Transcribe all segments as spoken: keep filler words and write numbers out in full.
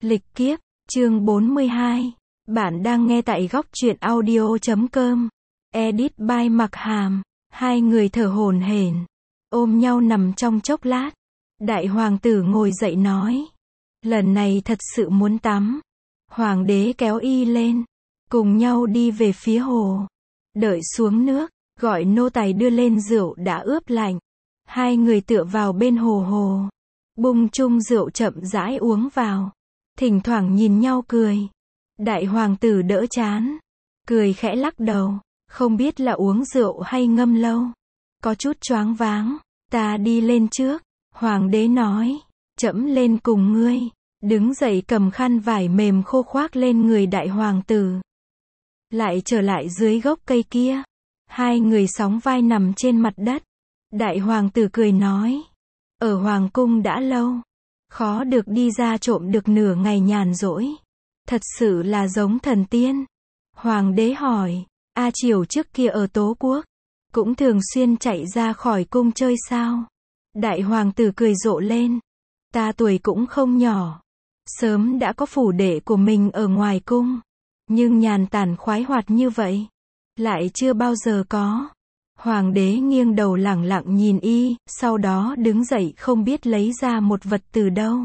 Lịch kiếp, chương bốn mươi hai. Bạn đang nghe tại góc truyện audio chấm com. Edit by Mặc Hàm. Hai người thở hổn hển, ôm nhau nằm trong chốc lát. Đại hoàng tử ngồi dậy nói. Lần này thật sự muốn tắm. Hoàng đế kéo y lên. Cùng nhau đi về phía hồ. Đợi xuống nước, gọi nô tài đưa lên rượu đã ướp lạnh. Hai người tựa vào bên hồ hồ. Bung chung rượu chậm rãi uống vào. Thỉnh thoảng nhìn nhau cười. Đại hoàng tử đỡ chán. Cười khẽ lắc đầu. Không biết là uống rượu hay ngâm lâu. Có chút choáng váng. Ta đi lên trước. Hoàng đế nói. Trẫm lên cùng ngươi. Đứng dậy cầm khăn vải mềm khô khoác lên người đại hoàng tử. Lại trở lại dưới gốc cây kia. Hai người sóng vai nằm trên mặt đất. Đại hoàng tử cười nói. Ở hoàng cung đã lâu. Khó được đi ra trộm được nửa ngày nhàn rỗi. Thật sự là giống thần tiên. Hoàng đế hỏi. A Triều trước kia ở Tố Quốc. Cũng thường xuyên chạy ra khỏi cung chơi sao? Đại hoàng tử cười rộ lên. Ta tuổi cũng không nhỏ. Sớm đã có phủ đệ của mình ở ngoài cung. Nhưng nhàn tản khoái hoạt như vậy. Lại chưa bao giờ có. Hoàng đế nghiêng đầu lẳng lặng nhìn y, sau đó đứng dậy không biết lấy ra một vật từ đâu.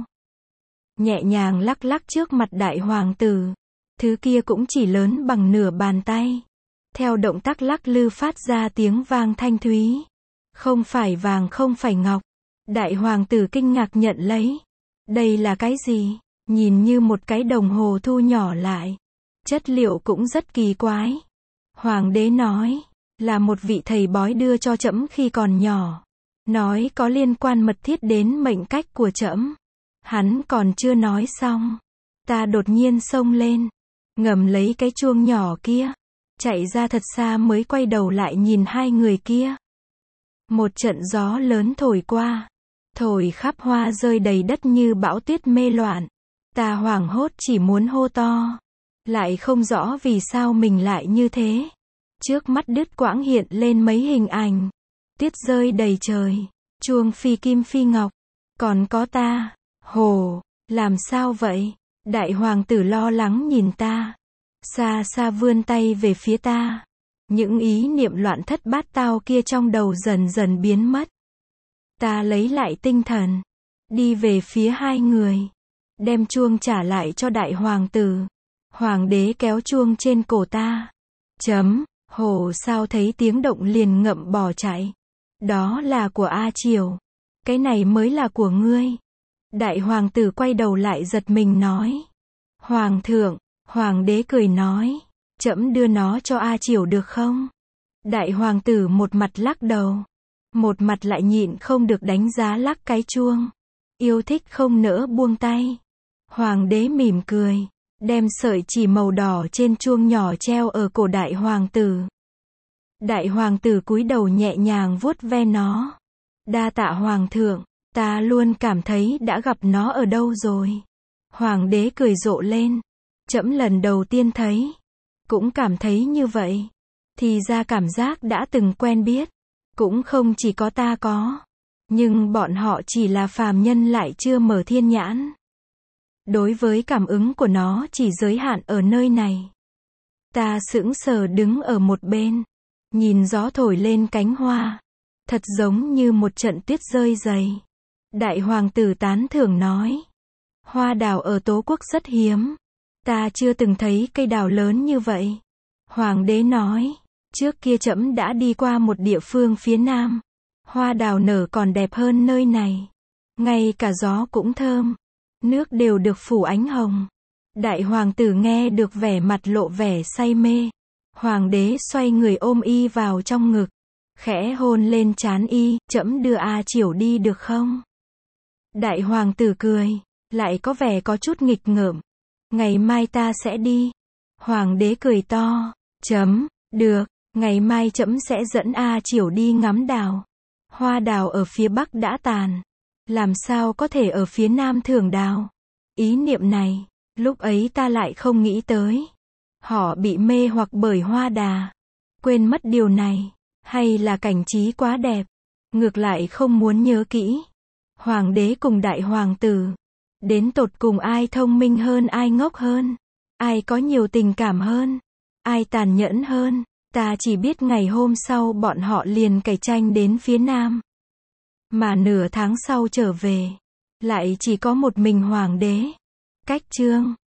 Nhẹ nhàng lắc lắc trước mặt đại hoàng tử. Thứ kia cũng chỉ lớn bằng nửa bàn tay. Theo động tác lắc lư phát ra tiếng vang thanh thúy. Không phải vàng không phải ngọc. Đại hoàng tử kinh ngạc nhận lấy. Đây là cái gì? Nhìn như một cái đồng hồ thu nhỏ lại. Chất liệu cũng rất kỳ quái. Hoàng đế nói. Là một vị thầy bói đưa cho trẫm khi còn nhỏ. Nói có liên quan mật thiết đến mệnh cách của trẫm. Hắn còn chưa nói xong. Ta đột nhiên xông lên. Ngầm lấy cái chuông nhỏ kia. Chạy ra thật xa mới quay đầu lại nhìn hai người kia. Một trận gió lớn thổi qua. Thổi khắp hoa rơi đầy đất như bão tuyết mê loạn. Ta hoảng hốt chỉ muốn hô to. Lại không rõ vì sao mình lại như thế. Trước mắt đứt quãng hiện lên mấy hình ảnh. Tuyết rơi đầy trời. Chuông phi kim phi ngọc. Còn có ta. Hồ. Làm sao vậy? Đại hoàng tử lo lắng nhìn ta. Xa xa vươn tay về phía ta. Những ý niệm loạn thất bát tao kia trong đầu dần dần biến mất. Ta lấy lại tinh thần. Đi về phía hai người. Đem chuông trả lại cho đại hoàng tử. Hoàng đế kéo chuông trên cổ ta. Chấm. Hồ sao thấy tiếng động liền ngậm bỏ chạy. Đó là của A Triều. Cái này mới là của ngươi. Đại hoàng tử quay đầu lại giật mình nói. Hoàng thượng. Hoàng đế cười nói. Trẫm đưa nó cho A Triều được không? Đại hoàng tử một mặt lắc đầu. Một mặt lại nhịn không được đánh giá lắc cái chuông. Yêu thích không nỡ buông tay. Hoàng đế mỉm cười. Đem sợi chỉ màu đỏ trên chuông nhỏ treo ở cổ đại hoàng tử. Đại hoàng tử cúi đầu nhẹ nhàng vuốt ve nó. Đa tạ hoàng thượng, ta luôn cảm thấy đã gặp nó ở đâu rồi. Hoàng đế cười rộ lên. Trẫm lần đầu tiên thấy. Cũng cảm thấy như vậy. Thì ra cảm giác đã từng quen biết. Cũng không chỉ có ta có. Nhưng bọn họ chỉ là phàm nhân lại chưa mở thiên nhãn. Đối với cảm ứng của nó chỉ giới hạn ở nơi này. Ta sững sờ đứng ở một bên. Nhìn gió thổi lên cánh hoa. Thật giống như một trận tuyết rơi dày. Đại hoàng tử tán thưởng nói. Hoa đào ở Tố Quốc rất hiếm. Ta chưa từng thấy cây đào lớn như vậy. Hoàng đế nói. Trước kia trẫm đã đi qua một địa phương phía nam. Hoa đào nở còn đẹp hơn nơi này. Ngay cả gió cũng thơm. Nước đều được phủ ánh hồng. Đại hoàng tử nghe được vẻ mặt lộ vẻ say mê. Hoàng đế xoay người ôm y vào trong ngực. Khẽ hôn lên trán y. Trẫm đưa A Triều đi được không? Đại hoàng tử cười. Lại có vẻ có chút nghịch ngợm. Ngày mai ta sẽ đi. Hoàng đế cười to. Chấm. Được. Ngày mai trẫm sẽ dẫn A Triều đi ngắm đào. Hoa đào ở phía bắc đã tàn. Làm sao có thể ở phía nam thưởng đào? Ý niệm này, lúc ấy ta lại không nghĩ tới. Họ bị mê hoặc bởi hoa đà. Quên mất điều này. Hay là cảnh trí quá đẹp. Ngược lại không muốn nhớ kỹ. Hoàng đế cùng đại hoàng tử. Đến tột cùng ai thông minh hơn, ai ngốc hơn, ai có nhiều tình cảm hơn, ai tàn nhẫn hơn, ta chỉ biết ngày hôm sau bọn họ liền cày tranh đến phía nam. Mà nửa tháng sau trở về, lại chỉ có một mình hoàng đế. Cách chương